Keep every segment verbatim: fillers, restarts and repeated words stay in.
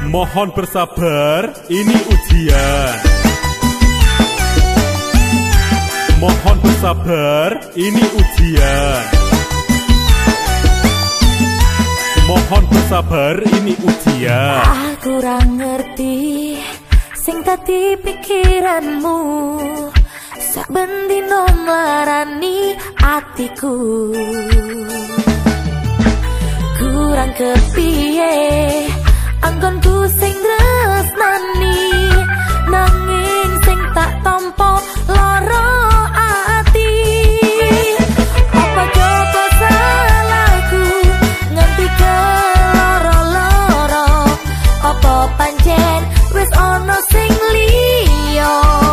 Mohon bersabar, ini ujian. Mohon bersabar, ini ujian. Mohon bersabar, ini ujian. Aku kurang ngerti sing tadi pikiranmu, saben dino nglarani atiku. Kurang kepiye anggonku sing tresnani, nanging sing tak tampa lara ati. Apa joko salahku nganti keloro-loro? Apa pancen wis ana sing liya?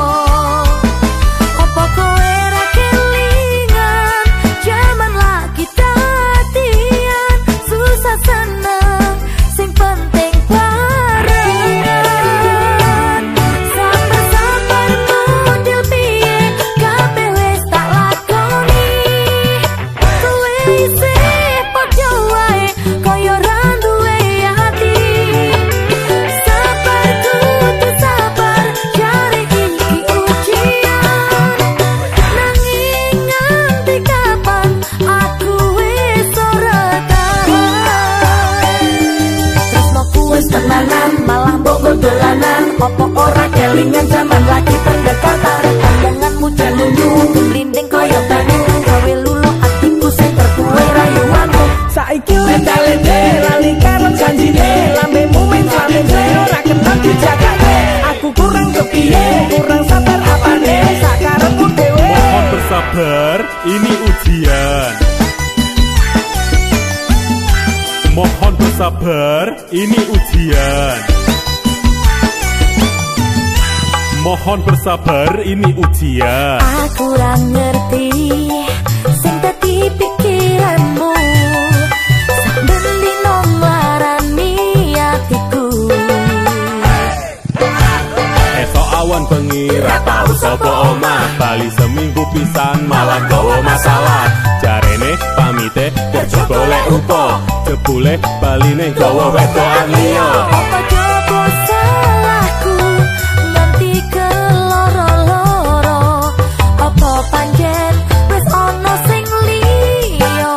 Apa kowe ra kelingan jaman lagi tatian susah seneng sing penting barengan. Sabar-sabar model piye kabeh wis tak lakoni, kowe isih padha wae kaya ra duwe ati. Sabar kudu sabar jare iki ujian, nanging nganti kapan aku wis ora tahan. Tresnoku wis tenanan malah mbok dolanan, opo ora kelingan zaman lagi pendekatan. Omonganmu jalunyu merinding kaya banyu, gawe lulu atiku sing terkuwe rayuanmu. Saiki lende-lende lali karo janjine, lambemu men-men ora kenal dijagane. Aku kurang kepiye, kurang sabar apane, sakarepku dhewe. Mohon bersabar, ini ujian. Mohon bersabar, ini ujian. Mohon bersabar, ini ujian. Aku ora ngerti sing dadi pikiranmu, saben dino nglarani atiku. Esok awan bengi ra tau sapa omah, bali seminggu pisan malah gawa masalah. Jarene pamite kerja golek rupa, jebule baline gawa wedokan liya. Apa jopo salahku nganti keloro-loro? Apa pancen wis ana sing liya?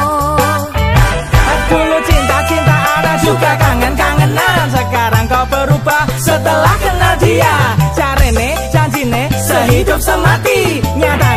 Dulu cinta-cinta ada juga kangen-kangenan, sekarang kau berubah setelah kenal dia. Carane janjine sehidup semati, nyata